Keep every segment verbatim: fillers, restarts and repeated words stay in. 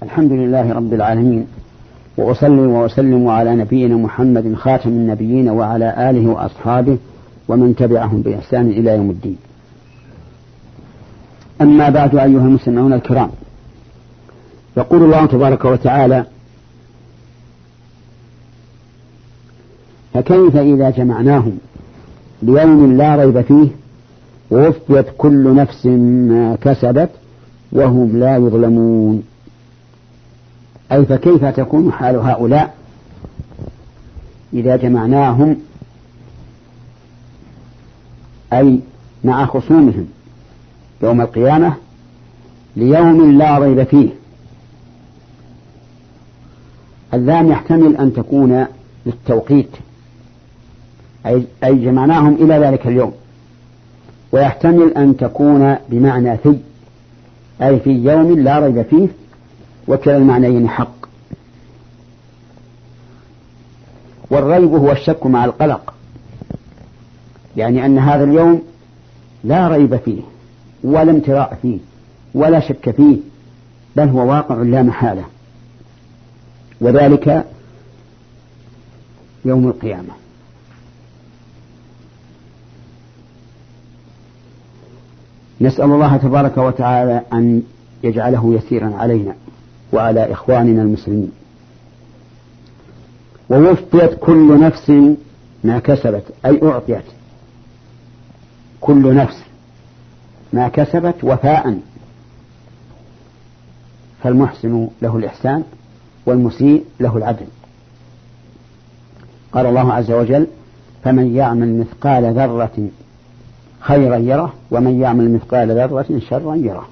الحمد لله رب العالمين، وأصلي وأسلم على نبينا محمد خاتم النبيين وعلى آله وأصحابه ومن تبعهم بإحسان إلى يوم الدين. أما بعد، أيها المستمعون الكرام، يقول الله تبارك وتعالى: فكيف إذا جمعناهم ليوم لا ريب فيه ووفيت كل نفس ما كسبت وهم لا يظلمون. أي فكيف تكون حال هؤلاء إذا جمعناهم، أي مع خصومهم يوم القيامة ليوم لا ريب فيه. اللام يحتمل أن تكون للتوقيت، أي جمعناهم إلى ذلك اليوم، ويحتمل أن تكون بمعنى في، أي في يوم لا ريب فيه، وكلا المعنيين حق. والريب هو الشك مع القلق، يعني أن هذا اليوم لا ريب فيه ولا امتراء فيه ولا شك فيه، بل هو واقع لا محالة، وذلك يوم القيامة. نسأل الله تبارك وتعالى أن يجعله يسيرا علينا وعلى إخواننا المسلمين. ووفيت كل نفس ما كسبت، أي أعطيت كل نفس ما كسبت وفاء، فالمحسن له الإحسان والمسيء له العدل. قال الله عز وجل: فمن يعمل مثقال ذرة خيرا يره ومن يعمل مثقال ذرة شرا يره.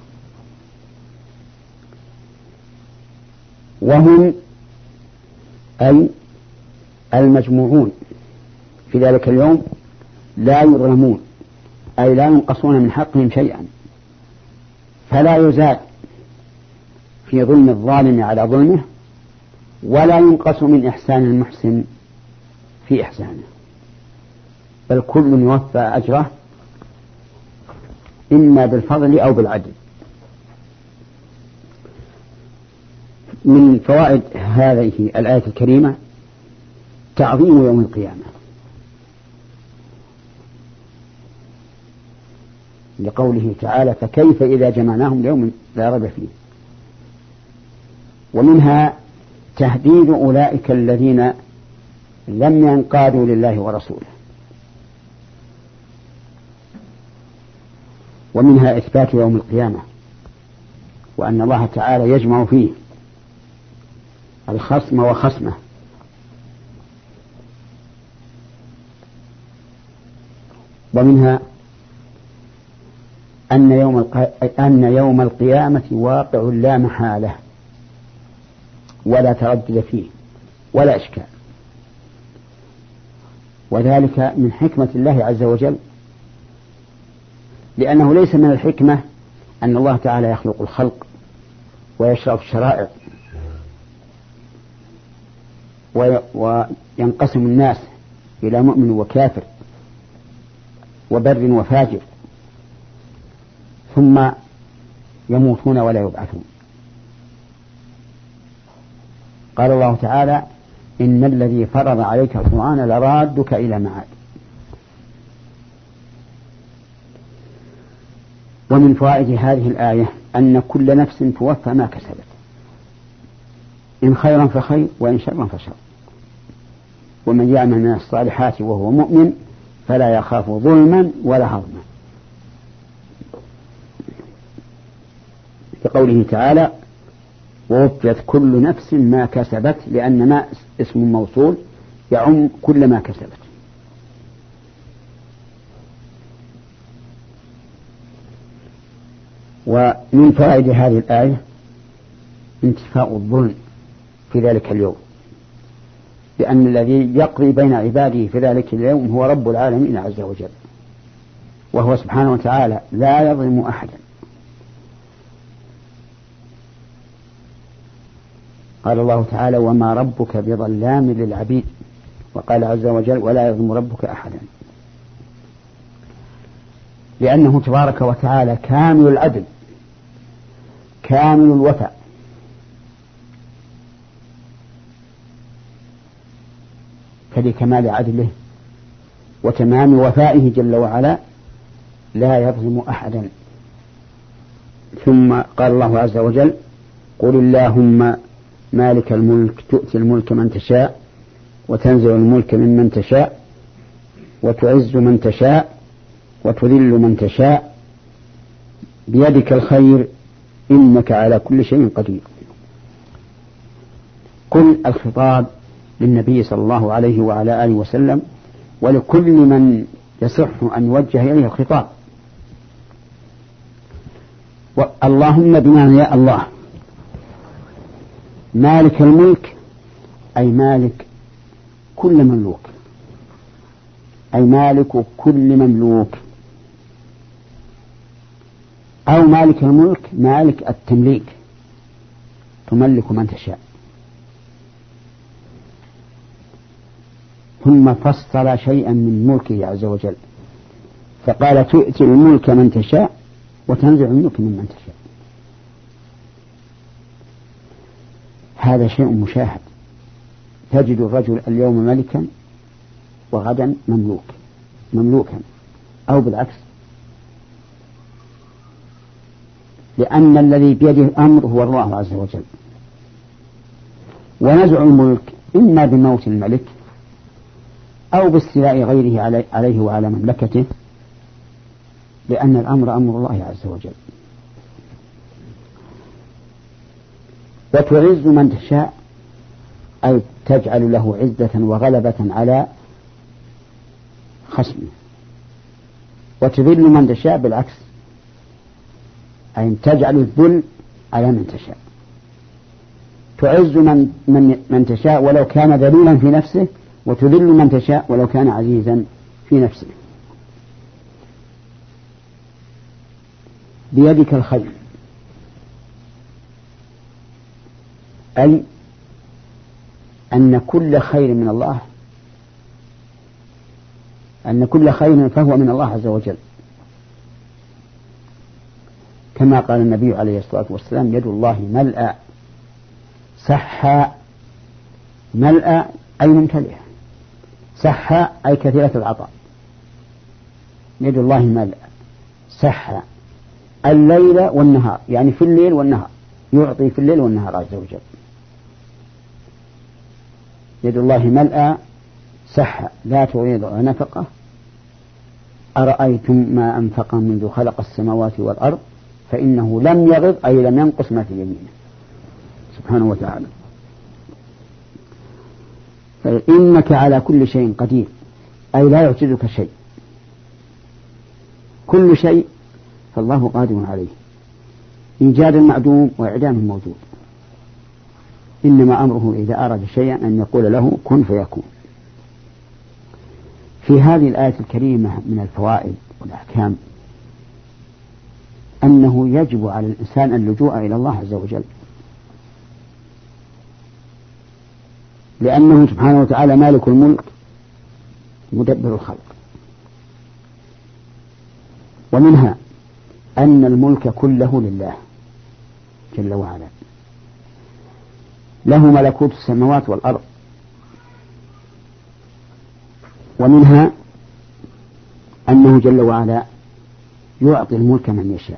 وهم أي المجموعون في ذلك اليوم لا يظلمون، أي لا ينقصون من حقهم شيئا، فلا يزاد في ظلم الظالم على ظلمه، ولا ينقص من إحسان المحسن في إحسانه، بل كل يوفى أجره إما بالفضل أو بالعدل. من فوائد هذه الآية الكريمة تعظيم يوم القيامة، لقوله تعالى: فكيف إذا جمعناهم ليوم لا ريب فيه. ومنها تهديد أولئك الذين لم ينقادوا لله ورسوله. ومنها إثبات يوم القيامة، وأن الله تعالى يجمع فيه الخصم وخصمه. ومنها أن يوم الق... أن يوم القيامة واقع لا محالة ولا تردد فيه ولا إشكال، وذلك من حكمة الله عز وجل، لأنه ليس من الحكمة أن الله تعالى يخلق الخلق ويشرع الشرائع وينقسم الناس إلى مؤمن وكافر وبر وفاجر ثم يموتون ولا يبعثون. قال الله تعالى: إن الذي فرض عليك القرآن لرادك إلى معاد. ومن فوائد هذه الآية أن كل نفس توفى ما كسبت، إن خيرا فخير وإن شرا فشر، ومن يعمل من الصالحات وهو مؤمن فلا يخاف ظلما ولا هضما. كقوله تعالى: ووفيت كل نفس ما كسبت، لأن ما اسم موصول يعم كل ما كسبت. ومن فوائد هذه الآية انتفاء الظلم في ذلك اليوم، لأن الذي يقضي بين عباده في ذلك اليوم هو رب العالمين عز وجل، وهو سبحانه وتعالى لا يظلم أحدا. قال الله تعالى: وما ربك بظلام للعبيد، وقال عز وجل: ولا يظلم ربك أحدا، لأنه تبارك وتعالى كامل العدل كامل الوفاء، فلكمال عدله وتمام وفائه جل وعلا لا يظلم أحدا. ثم قال الله عز وجل: قل اللهم مالك الملك تؤتي الملك من تشاء وتنزع الملك ممن تشاء وتعز من تشاء وتذل من تشاء بيدك الخير إنك على كل شيء قدير. كل الخطاب للنبي صلى الله عليه وعلى آله وسلم ولكل من يصح أن يوجه إليه الخطاب. اللهم بمعنى يا الله. مالك الملك أي مالك كل مملوك، أي مالك كل مملوك، أو مالك الملك مالك التمليك، تملك من تشاء. ثم فصل شيئا من ملكه عز وجل فقال: تؤتي الملك من تشاء وتنزع الملك ممن تشاء. هذا شيء مشاهد، تجد الرجل اليوم ملكا وغدا مملوك مملوكا أو بالعكس، لأن الذي بيده الأمر هو الله عز وجل. ونزع الملك إما بموت الملك أو باستيلاء غيره عليه وعلى مملكته، لأن الأمر أمر الله عز وجل. وتعز من تشاء أي تجعل له عزة وغلبة على خصمه، وتذل من تشاء بالعكس، أي تجعل الذل على من تشاء. تعز من, من, من تشاء ولو كان ذليلا في نفسه، وتذل من تشاء ولو كان عزيزا في نفسه. بيدك الخير أي أن كل خير من الله أن كل خير فهو من الله عز وجل، كما قال النبي عليه الصلاة والسلام: يد الله ملأى سحى. ملأى أي ممتلئة، سحى أي كثيرة العطاء. يد الله ملأى سحى الليل والنهار، يعني في الليل والنهار، يعطي في الليل والنهار عز وجل. يد الله ملأى سحى لا تغيض نفقة أرأيتم ما أنفق منذ خلق السماوات والأرض فإنه لم يغض أي لم ينقص ما في يمينه سبحانه وتعالى. فإنك على كل شيء قدير أي لا يعجزك شيء، كل شيء فالله قادر عليه، إيجاد المعدوم وإعدام الموجود. إنما أمره إذا أراد شيئا أن يقول له كن فيكون. في هذه الآية الكريمة من الفوائد والأحكام أنه يجب على الإنسان اللجوء إلى الله عز وجل، لأنه سبحانه وتعالى مالك الملك مدبر الخلق. ومنها أن الملك كله لله جل وعلا، له ملكوت السماوات والأرض. ومنها أنه جل وعلا يعطي الملك من يشاء،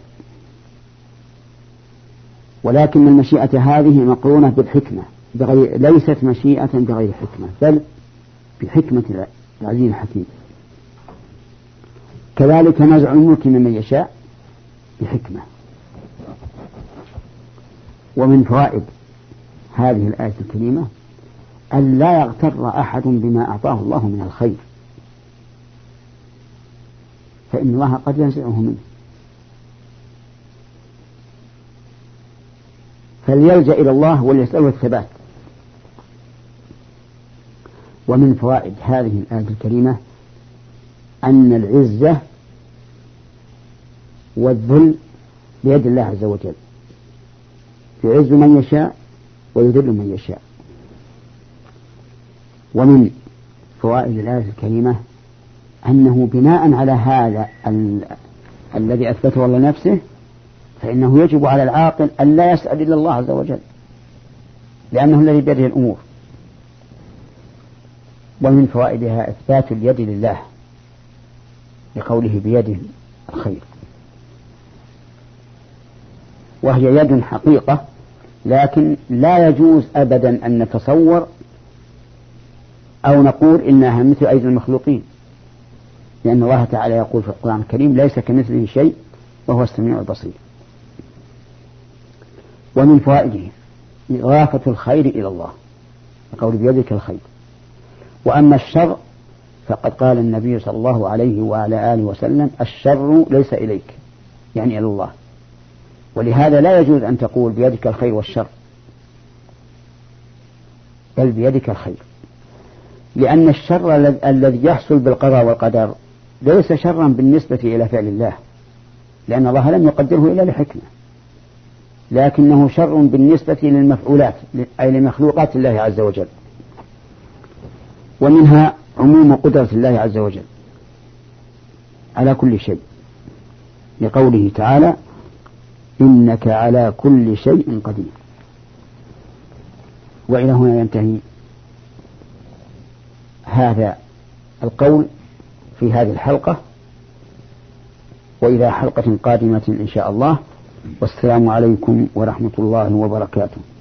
ولكن المشيئة هذه مقرونة بالحكمة، بغير ليست مشيئة بغير حكمة، بل بحكمة العزيز الحكيم. كذلك نزع الملك ممن يشاء بحكمة. ومن فوائد هذه الآية الكريمة أن لا يغتر أحد بما أعطاه الله من الخير، فإن الله قد ينزعه منه، فليلجأ إلى الله وليسأله الثبات. ومن فوائد هذه الآية الكريمة أن العزة والذل بيد الله عز وجل، يعز من يشاء ويذل من يشاء. ومن فوائد الآية الكريمة أنه بناء على هذا ال... الذي أثبته الله لنفسه، فإنه يجب على العاقل أن لا يسأل إلا الله عز وجل، لأنه الذي بيده الأمور. ومن فوائدها إثبات اليد لله لقوله بيده الخير، وهي يد حقيقة، لكن لا يجوز أبدا أن نتصور أو نقول إنها مثل أيدي المخلوقين، لأن الله تعالى يقول في القرآن الكريم ليس كمثله شيء وهو السميع البصير. ومن فوائده إضافة الخير إلى الله يقول بيدك الخير. وأما الشر فقد قال النبي صلى الله عليه وعلى آله وسلم الشر ليس إليك، يعني إلى الله. ولهذا لا يجوز أن تقول بيدك الخير والشر، بل بيدك الخير، لأن الشر الذي يحصل بالقضاء والقدر ليس شرا بالنسبة إلى فعل الله، لأن الله لم يقدره إلا لحكمة، لكنه شر بالنسبة للمفعولات أي لمخلوقات الله عز وجل. ومنها عموم قدرة الله عز وجل على كل شيء، لقوله تعالى إنك على كل شيء قدير. وإلى هنا ينتهي هذا القول في هذه الحلقة، وإلى حلقة قادمة إن شاء الله، والسلام عليكم ورحمة الله وبركاته.